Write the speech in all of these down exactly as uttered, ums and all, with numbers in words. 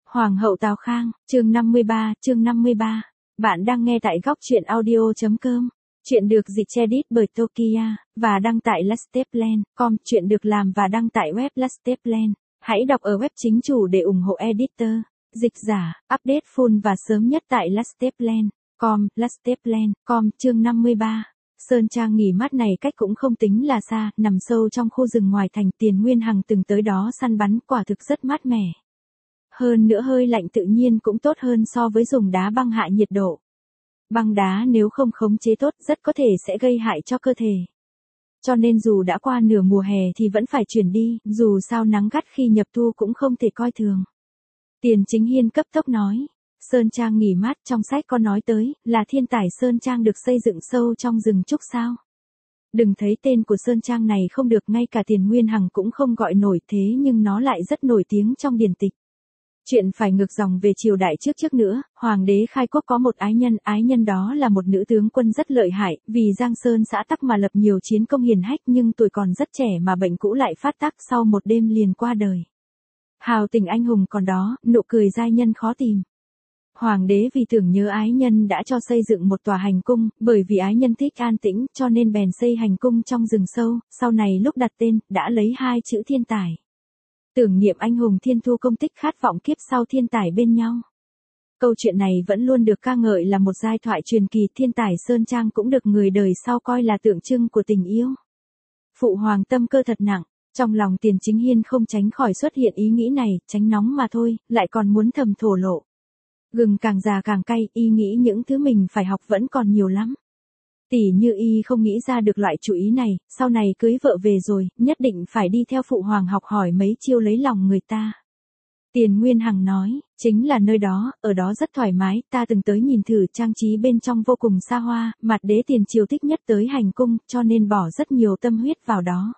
Hoàng hậu Tào Khang, chương năm mươi ba, chương năm mươi ba. Bạn đang nghe tại góc truyện audio chấm com. Chuyện được dịch edit bởi Tokia, và đăng tại lasteplan chấm com. Chuyện được làm và đăng tại web Lasteplan. Hãy đọc ở web chính chủ để ủng hộ editor, dịch giả, update full và sớm nhất tại lasteplan chấm com, lasteplan chấm com. Chương năm mươi ba. Sơn Trang nghỉ mát này cách cũng không tính là xa, nằm sâu trong khu rừng ngoài thành. Tiền Nguyên Hằng từng tới đó săn bắn, quả thực rất mát mẻ. Hơn nữa hơi lạnh tự nhiên cũng tốt hơn so với dùng đá băng hạ nhiệt độ. Băng đá nếu không khống chế tốt rất có thể sẽ gây hại cho cơ thể. Cho nên dù đã qua nửa mùa hè thì vẫn phải chuyển đi, dù sao nắng gắt khi nhập thu cũng không thể coi thường. Tiền Chính Hiên cấp tốc nói, Sơn Trang nghỉ mát trong sách có nói tới, là Thiên Tải Sơn Trang được xây dựng sâu trong rừng trúc sao. Đừng thấy tên của Sơn Trang này không được, ngay cả Tiền Nguyên Hằng cũng không gọi nổi, thế nhưng nó lại rất nổi tiếng trong điển tịch. Chuyện phải ngược dòng về triều đại trước trước nữa, Hoàng đế khai quốc có một ái nhân, ái nhân đó là một nữ tướng quân rất lợi hại, vì Giang Sơn xã tắc mà lập nhiều chiến công hiển hách, nhưng tuổi còn rất trẻ mà bệnh cũ lại phát tác, sau một đêm liền qua đời. Hào tình anh hùng còn đó, nụ cười giai nhân khó tìm. Hoàng đế vì tưởng nhớ ái nhân đã cho xây dựng một tòa hành cung, bởi vì ái nhân thích an tĩnh, cho nên bèn xây hành cung trong rừng sâu, sau này lúc đặt tên, đã lấy hai chữ Thiên Tải. Tưởng niệm anh hùng thiên thu công tích, khát vọng kiếp sau thiên tải bên nhau. Câu chuyện này vẫn luôn được ca ngợi là một giai thoại truyền kỳ. Thiên Tải Sơn Trang cũng được người đời sau coi là tượng trưng của tình yêu. Phụ hoàng tâm cơ thật nặng, trong lòng Tiền Chính Hiên không tránh khỏi xuất hiện ý nghĩ này, tránh nóng mà thôi, lại còn muốn thầm thổ lộ. Gừng càng già càng cay, y nghĩ những thứ mình phải học vẫn còn nhiều lắm. Tỷ như y không nghĩ ra được loại chủ ý này, sau này cưới vợ về rồi, nhất định phải đi theo phụ hoàng học hỏi mấy chiêu lấy lòng người ta. Tiền Nguyên Hằng nói, chính là nơi đó, ở đó rất thoải mái, ta từng tới nhìn thử, trang trí bên trong vô cùng xa hoa, mặt đế tiền triều thích nhất tới hành cung, cho nên bỏ rất nhiều tâm huyết vào đó.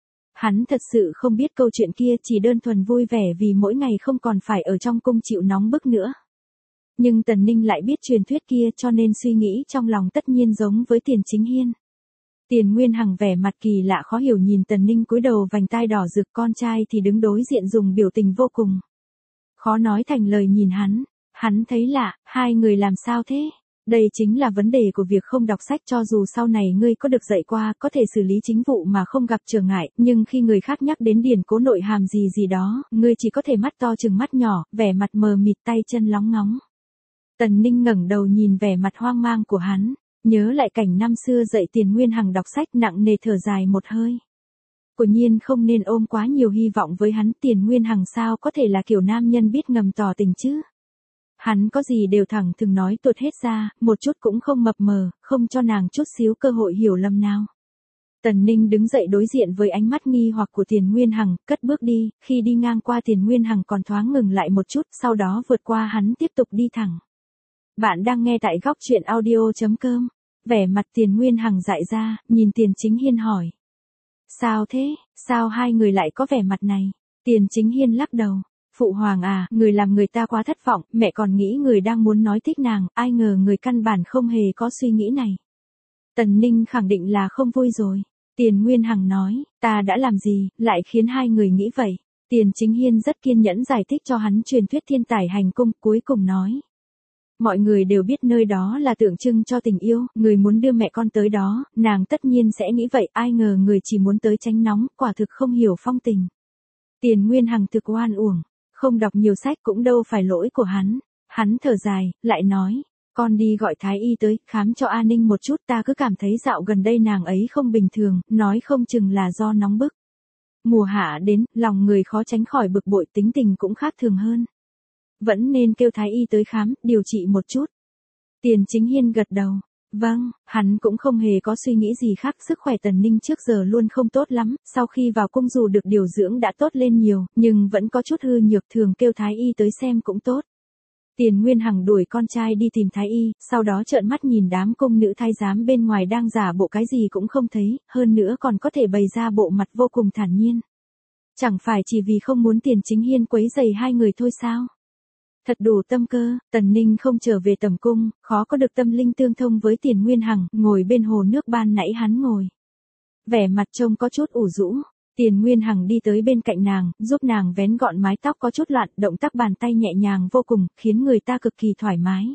Hắn thật sự không biết câu chuyện kia chỉ đơn thuần vui vẻ vì mỗi ngày không còn phải ở trong cung chịu nóng bức nữa. Nhưng Tần Ninh lại biết truyền thuyết kia, cho nên suy nghĩ trong lòng tất nhiên giống với Tiền Chính Hiên. Tiền Nguyên Hằng vẻ mặt kỳ lạ khó hiểu nhìn Tần Ninh cúi đầu vành tai đỏ rực, con trai thì đứng đối diện dùng biểu tình vô cùng khó nói thành lời nhìn hắn. Hắn thấy lạ, hai người làm sao thế? Đây chính là vấn đề của việc không đọc sách, cho dù sau này ngươi có được dạy qua, có thể xử lý chính vụ mà không gặp trở ngại, nhưng khi người khác nhắc đến điển cố nội hàm gì gì đó, ngươi chỉ có thể mắt to chừng mắt nhỏ, vẻ mặt mờ mịt, tay chân lóng ngóng. Tần Ninh ngẩng đầu nhìn vẻ mặt hoang mang của hắn, nhớ lại cảnh năm xưa dạy Tiền Nguyên Hằng đọc sách, nặng nề thở dài một hơi. Quả nhiên không nên ôm quá nhiều hy vọng với hắn, Tiền Nguyên Hằng sao có thể là kiểu nam nhân biết ngầm tỏ tình chứ. Hắn có gì đều thẳng thừng nói tuột hết ra, một chút cũng không mập mờ, không cho nàng chút xíu cơ hội hiểu lầm nào. Tần Ninh đứng dậy đối diện với ánh mắt nghi hoặc của Tiền Nguyên Hằng, cất bước đi, khi đi ngang qua Tiền Nguyên Hằng còn thoáng ngừng lại một chút, sau đó vượt qua hắn tiếp tục đi thẳng. Bạn đang nghe tại góc truyện audio chấm com. Vẻ mặt Tiền Nguyên Hằng dại ra, nhìn Tiền Chính Hiên hỏi. Sao thế, sao hai người lại có vẻ mặt này? Tiền Chính Hiên lắc đầu. Phụ hoàng à, người làm người ta quá thất vọng, mẹ còn nghĩ người đang muốn nói thích nàng, ai ngờ người căn bản không hề có suy nghĩ này. Tần Ninh khẳng định là không vui rồi. Tiền Nguyên Hằng nói, ta đã làm gì, lại khiến hai người nghĩ vậy? Tiền Chính Hiên rất kiên nhẫn giải thích cho hắn truyền thuyết Thiên Tải hành cung, cuối cùng nói. Mọi người đều biết nơi đó là tượng trưng cho tình yêu, người muốn đưa mẹ con tới đó, nàng tất nhiên sẽ nghĩ vậy, ai ngờ người chỉ muốn tới tránh nóng, quả thực không hiểu phong tình. Tiền Nguyên Hằng thực oan uổng, không đọc nhiều sách cũng đâu phải lỗi của hắn. Hắn thở dài, lại nói, con đi gọi thái y tới, khám cho A Ninh một chút, ta cứ cảm thấy dạo gần đây nàng ấy không bình thường, nói không chừng là do nóng bức. Mùa hạ đến, lòng người khó tránh khỏi bực bội, tính tình cũng khác thường hơn. Vẫn nên kêu thái y tới khám, điều trị một chút. Tiền Chính Hiên gật đầu. Vâng, hắn cũng không hề có suy nghĩ gì khác, sức khỏe Tần Ninh trước giờ luôn không tốt lắm, sau khi vào cung dù được điều dưỡng đã tốt lên nhiều, nhưng vẫn có chút hư nhược, thường kêu thái y tới xem cũng tốt. Tiền Nguyên Hằng đuổi con trai đi tìm thái y, sau đó trợn mắt nhìn đám cung nữ thái giám bên ngoài đang giả bộ cái gì cũng không thấy, hơn nữa còn có thể bày ra bộ mặt vô cùng thản nhiên. Chẳng phải chỉ vì không muốn Tiền Chính Hiên quấy rầy hai người thôi sao? Thật đủ tâm cơ, Tần Ninh không trở về tầm cung, khó có được tâm linh tương thông với Tiền Nguyên Hằng, ngồi bên hồ nước ban nãy hắn ngồi. Vẻ mặt trông có chút ủ rũ, Tiền Nguyên Hằng đi tới bên cạnh nàng, giúp nàng vén gọn mái tóc có chút loạn, động tác bàn tay nhẹ nhàng vô cùng, khiến người ta cực kỳ thoải mái.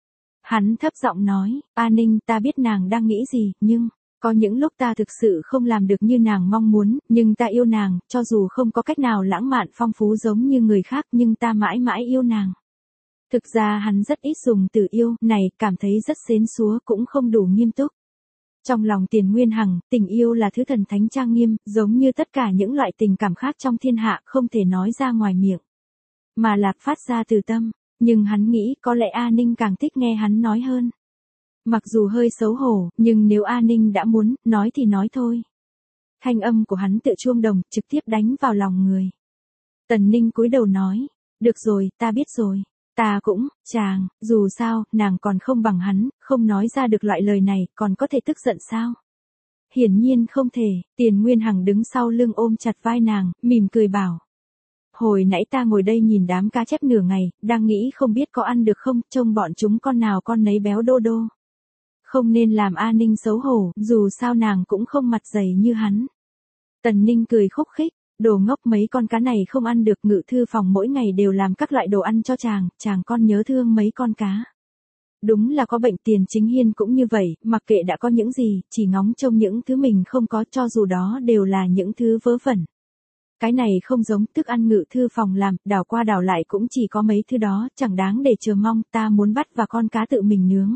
Hắn thấp giọng nói, A Ninh, ta biết nàng đang nghĩ gì, nhưng, có những lúc ta thực sự không làm được như nàng mong muốn, nhưng ta yêu nàng, cho dù không có cách nào lãng mạn phong phú giống như người khác nhưng ta mãi mãi yêu nàng. Thực ra hắn rất ít dùng từ yêu này, cảm thấy rất xến xúa cũng không đủ nghiêm túc. Trong lòng Tiền Nguyên Hằng, tình yêu là thứ thần thánh trang nghiêm, giống như tất cả những loại tình cảm khác trong thiên hạ không thể nói ra ngoài miệng, mà là phát ra từ tâm. Nhưng hắn nghĩ có lẽ A Ninh càng thích nghe hắn nói hơn. Mặc dù hơi xấu hổ, nhưng nếu A Ninh đã muốn, nói thì nói thôi. Thanh âm của hắn tựa chuông đồng, trực tiếp đánh vào lòng người. Tần Ninh cúi đầu nói, được rồi, ta biết rồi. Ta cũng, chàng, dù sao, nàng còn không bằng hắn, không nói ra được loại lời này, còn có thể tức giận sao? Hiển nhiên không thể. Tiền Nguyên Hằng đứng sau lưng ôm chặt vai nàng, mỉm cười bảo. Hồi nãy ta ngồi đây nhìn đám cá chép nửa ngày, đang nghĩ không biết có ăn được không, trông bọn chúng con nào con nấy béo đô đô. Không nên làm A Ninh xấu hổ, dù sao nàng cũng không mặt dày như hắn. Tần Ninh cười khúc khích, đồ ngốc, mấy con cá này không ăn được, ngự thư phòng mỗi ngày đều làm các loại đồ ăn cho chàng, chàng con nhớ thương mấy con cá. Đúng là có bệnh. Tiền Chính Hiên cũng như vậy, mặc kệ đã có những gì, chỉ ngóng trông những thứ mình không có, cho dù đó đều là những thứ vớ vẩn. Cái này không giống, thức ăn ngự thư phòng làm, đảo qua đảo lại cũng chỉ có mấy thứ đó, chẳng đáng để chờ mong, ta muốn bắt và con cá tự mình nướng.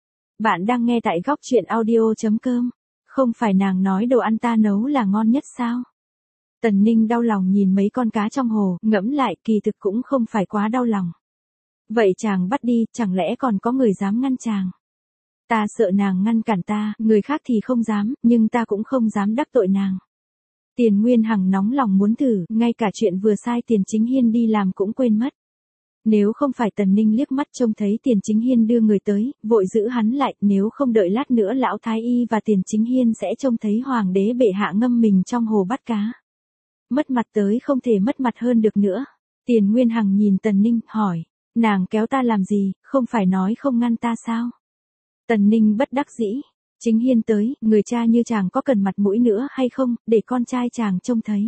Bạn đang nghe tại góc truyện audio chấm com. Không phải nàng nói đồ ăn ta nấu là ngon nhất sao? Tần Ninh đau lòng nhìn mấy con cá trong hồ, ngẫm lại kỳ thực cũng không phải quá đau lòng. Vậy chàng bắt đi, chẳng lẽ còn có người dám ngăn chàng? Ta sợ nàng ngăn cản ta, người khác thì không dám, nhưng ta cũng không dám đắc tội nàng. Tiền Nguyên Hằng nóng lòng muốn thử, ngay cả chuyện vừa sai Tiền Chính Hiên đi làm cũng quên mất. Nếu không phải Tần Ninh liếc mắt trông thấy Tiền Chính Hiên đưa người tới, vội giữ hắn lại, nếu không đợi lát nữa lão Thái Y và Tiền Chính Hiên sẽ trông thấy Hoàng đế bệ hạ ngâm mình trong hồ bắt cá. Mất mặt tới không thể mất mặt hơn được nữa. Tiền Nguyên Hằng nhìn Tần Ninh, hỏi, nàng kéo ta làm gì, không phải nói không ngăn ta sao? Tần Ninh bất đắc dĩ, Chính Hiên tới, người cha như chàng có cần mặt mũi nữa hay không, để con trai chàng trông thấy.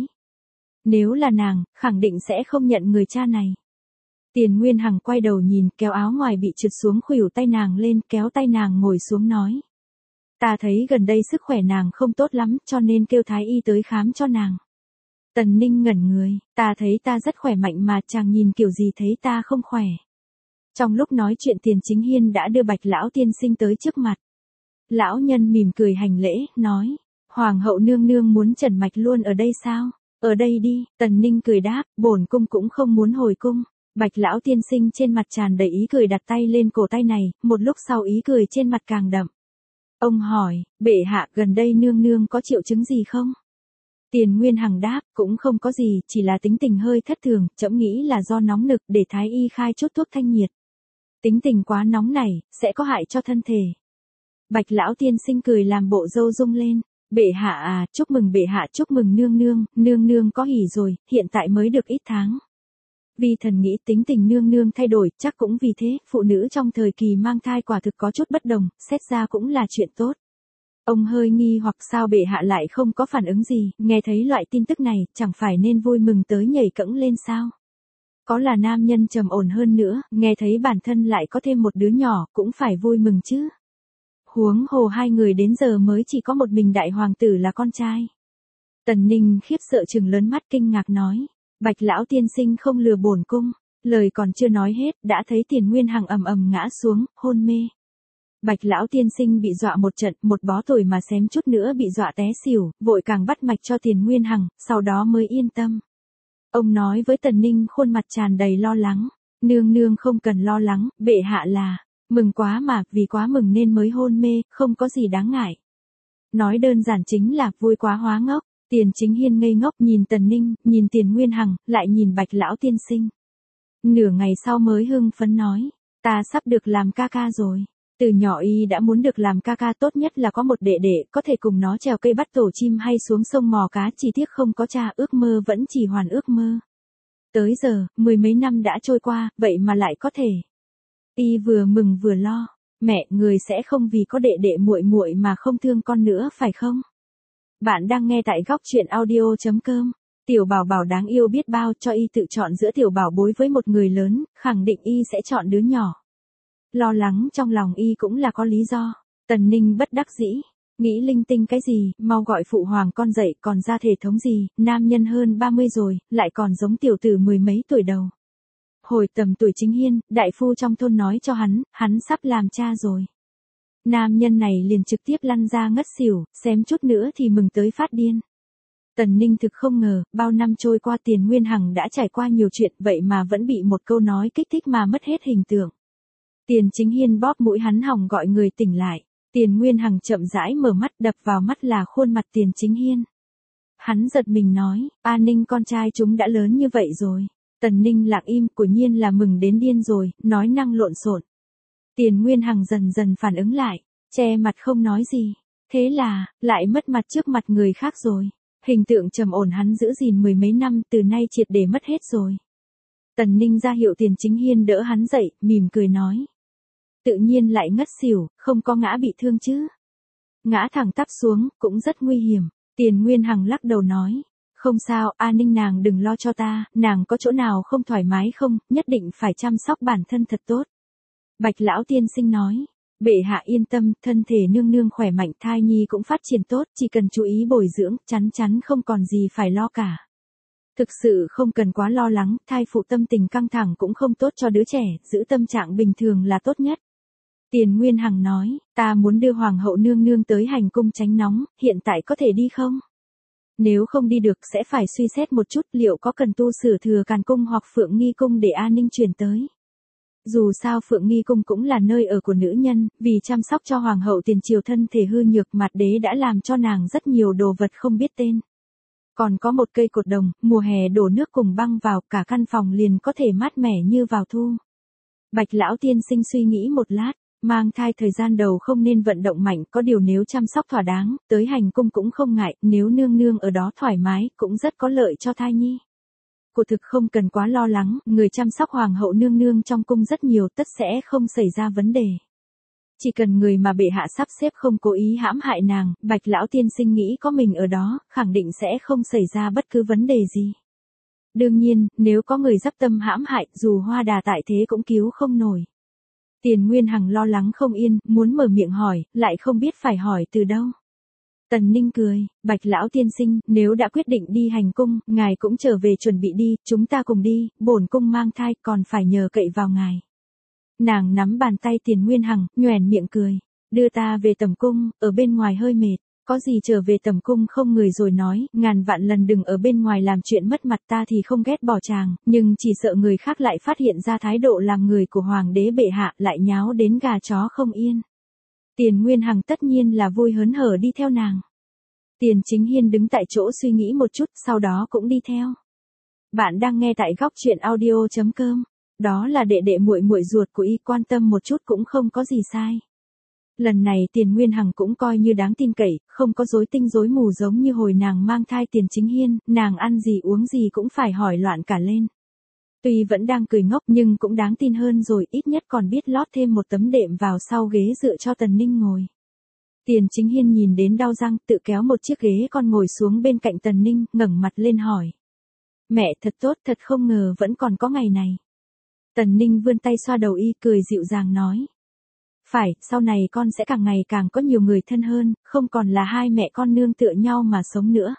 Nếu là nàng, khẳng định sẽ không nhận người cha này. Tiền Nguyên Hằng quay đầu nhìn, kéo áo ngoài bị trượt xuống khuỷu tay nàng lên, kéo tay nàng ngồi xuống nói. Ta thấy gần đây sức khỏe nàng không tốt lắm, cho nên kêu Thái Y tới khám cho nàng. Tần Ninh ngẩn người, ta thấy ta rất khỏe mạnh mà, chàng nhìn kiểu gì thấy ta không khỏe. Trong lúc nói chuyện Tiền Chính Hiên đã đưa Bạch lão tiên sinh tới trước mặt. Lão nhân mỉm cười hành lễ, nói, Hoàng hậu nương nương muốn trần mạch luôn ở đây sao? Ở đây đi. Tần Ninh cười đáp, bổn cung cũng không muốn hồi cung. Bạch lão tiên sinh trên mặt tràn đầy ý cười, đặt tay lên cổ tay này, một lúc sau ý cười trên mặt càng đậm. Ông hỏi, bệ hạ, gần đây nương nương có triệu chứng gì không? Tiền Nguyên Hằng đáp, cũng không có gì, chỉ là tính tình hơi thất thường, trẫm nghĩ là do nóng nực, để Thái Y khai chút thuốc thanh nhiệt. Tính tình quá nóng này, sẽ có hại cho thân thể. Bạch lão tiên sinh cười làm bộ râu rung lên. Bệ hạ à, chúc mừng bệ hạ, chúc mừng nương nương, nương nương có hỉ rồi, hiện tại mới được ít tháng. Vì thần nghĩ tính tình nương nương thay đổi, chắc cũng vì thế, phụ nữ trong thời kỳ mang thai quả thực có chút bất đồng, xét ra cũng là chuyện tốt. Ông hơi nghi hoặc sao bệ hạ lại không có phản ứng gì, nghe thấy loại tin tức này, chẳng phải nên vui mừng tới nhảy cẫng lên sao? Có là nam nhân trầm ổn hơn nữa, nghe thấy bản thân lại có thêm một đứa nhỏ, cũng phải vui mừng chứ. Huống hồ hai người đến giờ mới chỉ có một mình đại hoàng tử là con trai. Tần Ninh khiếp sợ trừng lớn mắt kinh ngạc nói, Bạch lão tiên sinh không lừa bổn cung. Lời còn chưa nói hết, đã thấy Tiền Nguyên Hằng ầm ầm ngã xuống, hôn mê. Bạch lão tiên sinh bị dọa một trận, một bó tuổi mà xém chút nữa bị dọa té xỉu, vội càng bắt mạch cho Tiền Nguyên Hằng, sau đó mới yên tâm. Ông nói với Tần Ninh khuôn mặt tràn đầy lo lắng, nương nương không cần lo lắng, bệ hạ là mừng quá mà, vì quá mừng nên mới hôn mê, không có gì đáng ngại. Nói đơn giản chính là vui quá hóa ngốc. Tiền Chính Hiên ngây ngốc nhìn Tần Ninh, nhìn Tiền Nguyên Hằng, lại nhìn Bạch lão tiên sinh. Nửa ngày sau mới hưng phấn nói, ta sắp được làm ca ca rồi. Từ nhỏ y đã muốn được làm ca ca, tốt nhất là có một đệ đệ, có thể cùng nó trèo cây bắt tổ chim hay xuống sông mò cá, chỉ tiếc không có cha, ước mơ vẫn chỉ hoàn ước mơ. Tới giờ, mười mấy năm đã trôi qua, vậy mà lại có thể. Y vừa mừng vừa lo, mẹ, người sẽ không vì có đệ đệ muội muội mà không thương con nữa phải không? Bạn đang nghe tại góc chuyện audio chấm com. Tiểu bảo bảo đáng yêu biết bao, cho y tự chọn giữa tiểu bảo bối với một người lớn, khẳng định y sẽ chọn đứa nhỏ. Lo lắng trong lòng y cũng là có lý do. Tần Ninh bất đắc dĩ. Nghĩ linh tinh cái gì, mau gọi phụ hoàng con dậy, còn ra thể thống gì, nam nhân hơn ba mươi rồi, lại còn giống tiểu tử mười mấy tuổi đầu. Hồi tầm tuổi Chính Hiên, đại phu trong thôn nói cho hắn, hắn sắp làm cha rồi. Nam nhân này liền trực tiếp lăn ra ngất xỉu, xém chút nữa thì mừng tới phát điên. Tần Ninh thực không ngờ, bao năm trôi qua Tiền Nguyên Hằng đã trải qua nhiều chuyện vậy mà vẫn bị một câu nói kích thích mà mất hết hình tượng. Tiền Chính Hiên bóp mũi hắn hỏng gọi người tỉnh lại. Tiền Nguyên Hằng chậm rãi mở mắt, đập vào mắt là khuôn mặt Tiền Chính Hiên. Hắn giật mình nói, A Ninh con trai chúng đã lớn như vậy rồi. Tần Ninh lặng im, quả nhiên là mừng đến điên rồi, nói năng lộn xộn. Tiền Nguyên Hằng dần dần phản ứng lại, che mặt không nói gì. Thế là, lại mất mặt trước mặt người khác rồi. Hình tượng trầm ổn hắn giữ gìn mười mấy năm từ nay triệt để mất hết rồi. Tần Ninh ra hiệu Tiền Chính Hiên đỡ hắn dậy, mỉm cười nói. Tự nhiên lại ngất xỉu, không có ngã bị thương chứ. Ngã thẳng tắp xuống, cũng rất nguy hiểm. Tiền Nguyên Hằng lắc đầu nói. Không sao, A Ninh nàng đừng lo cho ta, nàng có chỗ nào không thoải mái không, nhất định phải chăm sóc bản thân thật tốt. Bạch lão tiên sinh nói. Bệ hạ yên tâm, thân thể nương nương khỏe mạnh, thai nhi cũng phát triển tốt, chỉ cần chú ý bồi dưỡng, chắn chắn không còn gì phải lo cả. Thực sự không cần quá lo lắng, thai phụ tâm tình căng thẳng cũng không tốt cho đứa trẻ, giữ tâm trạng bình thường là tốt nhất. Tiền Nguyên Hằng nói, ta muốn đưa hoàng hậu nương nương tới hành cung tránh nóng, hiện tại có thể đi không? Nếu không đi được sẽ phải suy xét một chút liệu có cần tu sửa Thừa Càn cung hoặc Phượng Nghi cung để An Ninh chuyển tới. Dù sao Phượng Nghi cung cũng là nơi ở của nữ nhân, vì chăm sóc cho hoàng hậu tiền triều thân thể hư nhược, Mạt Đế đã làm cho nàng rất nhiều đồ vật không biết tên. Còn có một cây cột đồng, mùa hè đổ nước cùng băng vào, cả căn phòng liền có thể mát mẻ như vào thu. Bạch lão tiên sinh suy nghĩ một lát, mang thai thời gian đầu không nên vận động mạnh, có điều nếu chăm sóc thỏa đáng, tới hành cung cũng không ngại, nếu nương nương ở đó thoải mái, cũng rất có lợi cho thai nhi. Cô thực không cần quá lo lắng, người chăm sóc hoàng hậu nương nương trong cung rất nhiều, tất sẽ không xảy ra vấn đề. Chỉ cần người mà bệ hạ sắp xếp không cố ý hãm hại nàng, Bạch lão tiên sinh nghĩ có mình ở đó, khẳng định sẽ không xảy ra bất cứ vấn đề gì. Đương nhiên, nếu có người dắp tâm hãm hại, dù hoa đà tại thế cũng cứu không nổi. Tiền Nguyên Hằng lo lắng không yên, muốn mở miệng hỏi, lại không biết phải hỏi từ đâu. Tần Ninh cười, Bạch lão tiên sinh, nếu đã quyết định đi hành cung, ngài cũng trở về chuẩn bị đi, chúng ta cùng đi, bổn cung mang thai, còn phải nhờ cậy vào ngài. Nàng nắm bàn tay Tiền Nguyên Hằng, nhoẻn miệng cười, đưa ta về tầm cung, ở bên ngoài hơi mệt, có gì trở về tầm cung không người rồi nói, ngàn vạn lần đừng ở bên ngoài làm chuyện mất mặt, ta thì không ghét bỏ chàng, nhưng chỉ sợ người khác lại phát hiện ra thái độ làm người của hoàng đế bệ hạ, lại nháo đến gà chó không yên. Tiền Nguyên Hằng tất nhiên là vui hớn hở đi theo nàng. Tiền Chính Hiên đứng tại chỗ suy nghĩ một chút, sau đó cũng đi theo. Bạn đang nghe tại góc chuyện audio chấm com. Đó là đệ đệ muội muội ruột của y, quan tâm một chút cũng không có gì sai. Lần này Tiền Nguyên Hằng cũng coi như đáng tin cậy, không có rối tinh rối mù giống như hồi nàng mang thai Tiền Chính Hiên, nàng ăn gì uống gì cũng phải hỏi loạn cả lên. Tuy vẫn đang cười ngốc nhưng cũng đáng tin hơn rồi, ít nhất còn biết lót thêm một tấm đệm vào sau ghế dựa cho Tần Ninh ngồi. Tiền Chính Hiên nhìn đến đau răng, tự kéo một chiếc ghế con ngồi xuống bên cạnh Tần Ninh, ngẩng mặt lên hỏi. Mẹ thật tốt, thật không ngờ vẫn còn có ngày này. Tần Ninh vươn tay xoa đầu y, cười dịu dàng nói. Phải, sau này con sẽ càng ngày càng có nhiều người thân hơn, không còn là hai mẹ con nương tựa nhau mà sống nữa.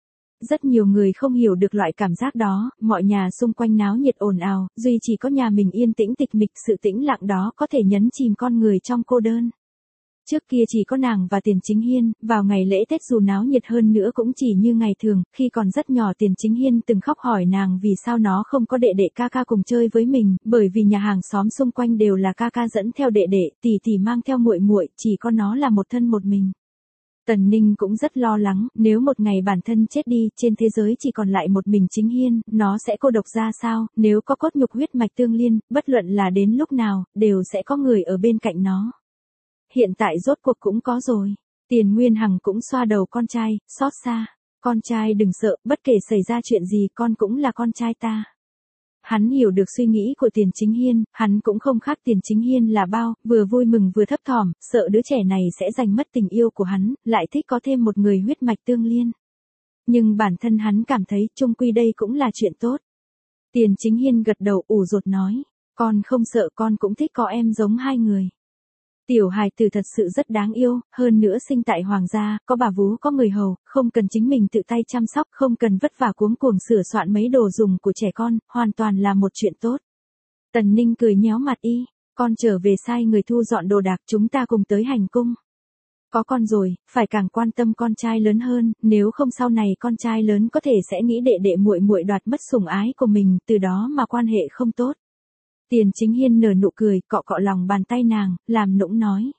Rất nhiều người không hiểu được loại cảm giác đó, mọi nhà xung quanh náo nhiệt ồn ào, duy chỉ có nhà mình yên tĩnh tịch mịch, sự tĩnh lặng đó có thể nhấn chìm con người trong cô đơn. Trước kia chỉ có nàng và Tiền Chính Hiên, vào ngày lễ Tết dù náo nhiệt hơn nữa cũng chỉ như ngày thường, khi còn rất nhỏ Tiền Chính Hiên từng khóc hỏi nàng vì sao nó không có đệ đệ ca ca cùng chơi với mình, bởi vì nhà hàng xóm xung quanh đều là ca ca dẫn theo đệ đệ, tỷ tỷ mang theo muội muội, chỉ có nó là một thân một mình. Tần Ninh cũng rất lo lắng, nếu một ngày bản thân chết đi, trên thế giới chỉ còn lại một mình Chính Hiên, nó sẽ cô độc ra sao, nếu có cốt nhục huyết mạch tương liên, bất luận là đến lúc nào, đều sẽ có người ở bên cạnh nó. Hiện tại rốt cuộc cũng có rồi. Tiền Nguyên Hằng cũng xoa đầu con trai, xót xa. Con trai đừng sợ, bất kể xảy ra chuyện gì con cũng là con trai ta. Hắn hiểu được suy nghĩ của Tiền Chính Hiên, hắn cũng không khác Tiền Chính Hiên là bao, vừa vui mừng vừa thấp thỏm, sợ đứa trẻ này sẽ giành mất tình yêu của hắn, lại thích có thêm một người huyết mạch tương liên. Nhưng bản thân hắn cảm thấy chung quy đây cũng là chuyện tốt. Tiền Chính Hiên gật đầu ủ rột nói, con không sợ, con cũng thích có em giống hai người. Tiểu hài tử thật sự rất đáng yêu, hơn nữa sinh tại hoàng gia, có bà vú có người hầu, không cần chính mình tự tay chăm sóc, không cần vất vả cuống cuồng sửa soạn mấy đồ dùng của trẻ con, hoàn toàn là một chuyện tốt. Tần Ninh cười nhéo mặt y, con trở về sai người thu dọn đồ đạc, chúng ta cùng tới hành cung. Có con rồi, phải càng quan tâm con trai lớn hơn, nếu không sau này con trai lớn có thể sẽ nghĩ đệ đệ muội muội đoạt mất sủng ái của mình, từ đó mà quan hệ không tốt. Tiền Chính Hiên nở nụ cười, cọ cọ lòng bàn tay nàng, làm nũng nói.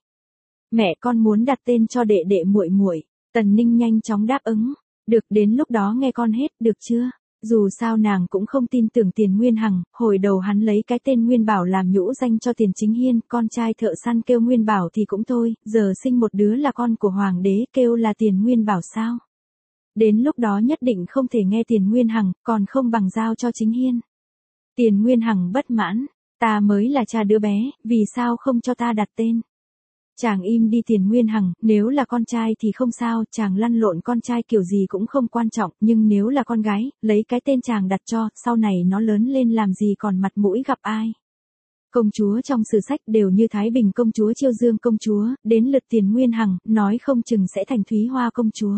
Mẹ con muốn đặt tên cho đệ đệ muội muội. Tần Ninh nhanh chóng đáp ứng. Được, đến lúc đó nghe con hết, được chưa? Dù sao nàng cũng không tin tưởng Tiền Nguyên Hằng, hồi đầu hắn lấy cái tên Nguyên Bảo làm nhũ danh cho Tiền Chính Hiên, con trai thợ săn kêu Nguyên Bảo thì cũng thôi, giờ sinh một đứa là con của hoàng đế kêu là Tiền Nguyên Bảo sao? Đến lúc đó nhất định không thể nghe Tiền Nguyên Hằng, còn không bằng giao cho Chính Hiên. Tiền Nguyên Hằng bất mãn. Ta mới là cha đứa bé, vì sao không cho ta đặt tên? Chàng im đi Tiền Nguyên Hằng, nếu là con trai thì không sao, chàng lăn lộn con trai kiểu gì cũng không quan trọng, nhưng nếu là con gái, lấy cái tên chàng đặt cho, sau này nó lớn lên làm gì còn mặt mũi gặp ai. Công chúa trong sử sách đều như Thái Bình công chúa Chiêu Dương công chúa, đến lượt Tiền Nguyên Hằng, nói không chừng sẽ thành Thúy Hoa công chúa.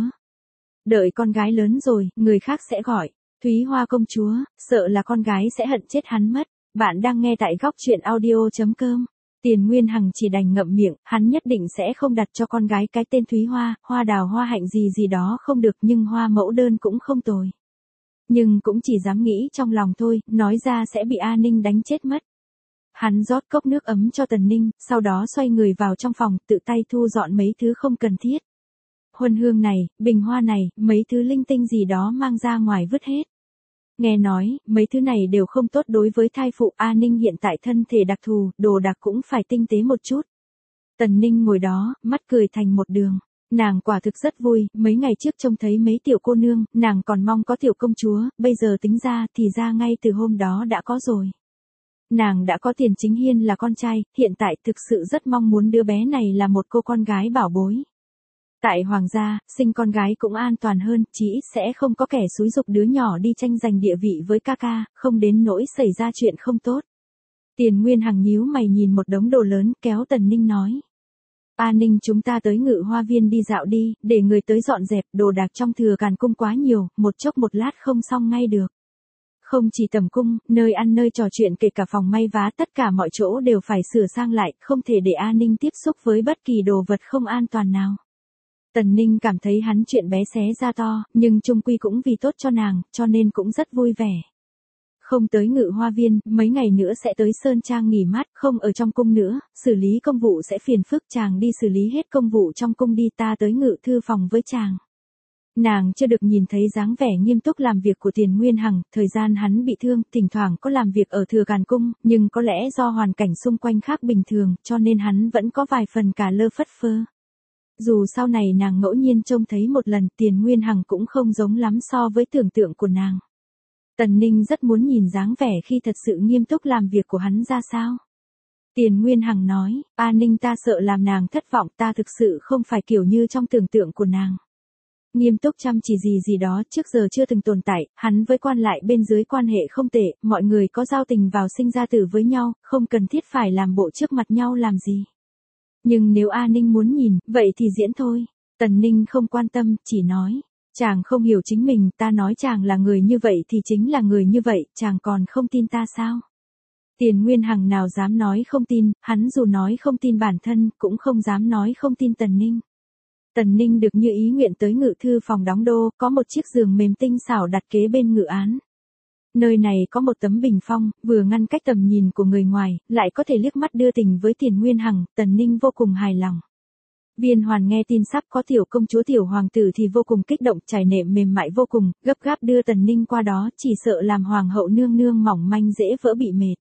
Đợi con gái lớn rồi, người khác sẽ gọi, Thúy Hoa công chúa, sợ là con gái sẽ hận chết hắn mất. Bạn đang nghe tại góc truyện audio.com. Tiền Nguyên Hằng chỉ đành ngậm miệng, hắn nhất định sẽ không đặt cho con gái cái tên Thúy Hoa, Hoa Đào Hoa Hạnh gì gì đó không được, nhưng Hoa Mẫu Đơn cũng không tồi. Nhưng cũng chỉ dám nghĩ trong lòng thôi, nói ra sẽ bị A Ninh đánh chết mất. Hắn rót cốc nước ấm cho Tần Ninh, sau đó xoay người vào trong phòng, tự tay thu dọn mấy thứ không cần thiết. Huân hương này, bình hoa này, mấy thứ linh tinh gì đó mang ra ngoài vứt hết. Nghe nói, mấy thứ này đều không tốt đối với thai phụ. A Ninh hiện tại thân thể đặc thù, đồ đạc cũng phải tinh tế một chút. Tần Ninh ngồi đó, mắt cười thành một đường. Nàng quả thực rất vui, mấy ngày trước trông thấy mấy tiểu cô nương, nàng còn mong có tiểu công chúa, bây giờ tính ra thì ra ngay từ hôm đó đã có rồi. Nàng đã có Tiền Chính Hiên là con trai, hiện tại thực sự rất mong muốn đứa bé này là một cô con gái bảo bối. Tại hoàng gia, sinh con gái cũng an toàn hơn, chỉ ít sẽ không có kẻ xúi giục đứa nhỏ đi tranh giành địa vị với ca ca, không đến nỗi xảy ra chuyện không tốt. Tiền Nguyên Hằng nhíu mày nhìn một đống đồ lớn, kéo Tần Ninh nói. A Ninh, chúng ta tới Ngự Hoa Viên đi dạo đi, để người tới dọn dẹp, đồ đạc trong thừa càn cung quá nhiều, một chốc một lát không xong ngay được. Không chỉ tầm cung, nơi ăn nơi trò chuyện kể cả phòng may vá, tất cả mọi chỗ đều phải sửa sang lại, không thể để A Ninh tiếp xúc với bất kỳ đồ vật không an toàn nào. Tần Ninh cảm thấy hắn chuyện bé xé ra to, nhưng chung quy cũng vì tốt cho nàng, cho nên cũng rất vui vẻ. Không tới Ngự Hoa Viên, mấy ngày nữa sẽ tới Sơn Trang nghỉ mát, không ở trong cung nữa, xử lý công vụ sẽ phiền phức, chàng đi xử lý hết công vụ trong cung đi, ta tới ngự thư phòng với chàng. Nàng chưa được nhìn thấy dáng vẻ nghiêm túc làm việc của Tiền Nguyên Hằng, thời gian hắn bị thương, thỉnh thoảng có làm việc ở thừa càn cung, nhưng có lẽ do hoàn cảnh xung quanh khác bình thường, cho nên hắn vẫn có vài phần cả lơ phất phơ. Dù sau này nàng ngẫu nhiên trông thấy một lần, Tiền Nguyên Hằng cũng không giống lắm so với tưởng tượng của nàng. Tần Ninh rất muốn nhìn dáng vẻ khi thật sự nghiêm túc làm việc của hắn ra sao. Tiền Nguyên Hằng nói, A Ninh, ta sợ làm nàng thất vọng, ta thực sự không phải kiểu như trong tưởng tượng của nàng. Nghiêm túc chăm chỉ gì gì đó trước giờ chưa từng tồn tại, hắn với quan lại bên dưới quan hệ không tệ, mọi người có giao tình vào sinh ra tử với nhau, không cần thiết phải làm bộ trước mặt nhau làm gì. Nhưng nếu A Ninh muốn nhìn, vậy thì diễn thôi. Tần Ninh không quan tâm, chỉ nói, chàng không hiểu chính mình, ta nói chàng là người như vậy thì chính là người như vậy, chàng còn không tin ta sao? Tiền Nguyên Hằng nào dám nói không tin, hắn dù nói không tin bản thân, cũng không dám nói không tin Tần Ninh. Tần Ninh được như ý nguyện tới ngự thư phòng đóng đô, có một chiếc giường mềm tinh xảo đặt kế bên ngự án. Nơi này có một tấm bình phong, vừa ngăn cách tầm nhìn của người ngoài, lại có thể liếc mắt đưa tình với Tiền Nguyên Hằng, Tần Ninh vô cùng hài lòng. Viên Hoàn nghe tin sắp có tiểu công chúa tiểu hoàng tử thì vô cùng kích động, trải nệm mềm mại vô cùng, gấp gáp đưa Tần Ninh qua đó, chỉ sợ làm hoàng hậu nương nương mỏng manh dễ vỡ bị mệt.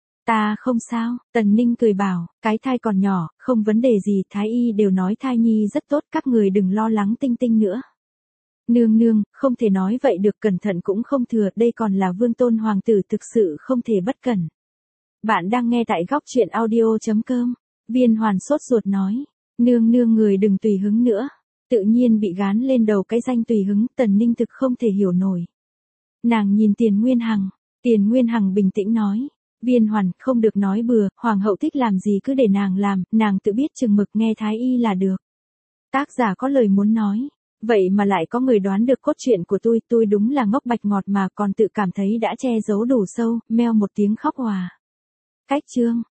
Ta không sao, Tần Ninh cười bảo, cái thai còn nhỏ, không vấn đề gì, thái y đều nói thai nhi rất tốt, các người đừng lo lắng Tinh Tinh nữa. Nương nương, không thể nói vậy được, cẩn thận cũng không thừa, đây còn là vương tôn hoàng tử, thực sự không thể bất cẩn. Bạn đang nghe tại góc chuyện audio.com. Viên Hoàn sốt ruột nói. Nương nương người đừng tùy hứng nữa. Tự nhiên bị gán lên đầu cái danh tùy hứng, Tần Ninh thực không thể hiểu nổi. Nàng nhìn Tiền Nguyên Hằng. Tiền Nguyên Hằng bình tĩnh nói. Viên Hoàn, không được nói bừa, hoàng hậu thích làm gì cứ để nàng làm, nàng tự biết chừng mực, nghe thái y là được. Tác giả có lời muốn nói. Vậy mà lại có người đoán được cốt truyện của tôi, tôi đúng là ngốc bạch ngọt mà còn tự cảm thấy đã che giấu đủ sâu, meo một tiếng khóc hòa. Cách chương.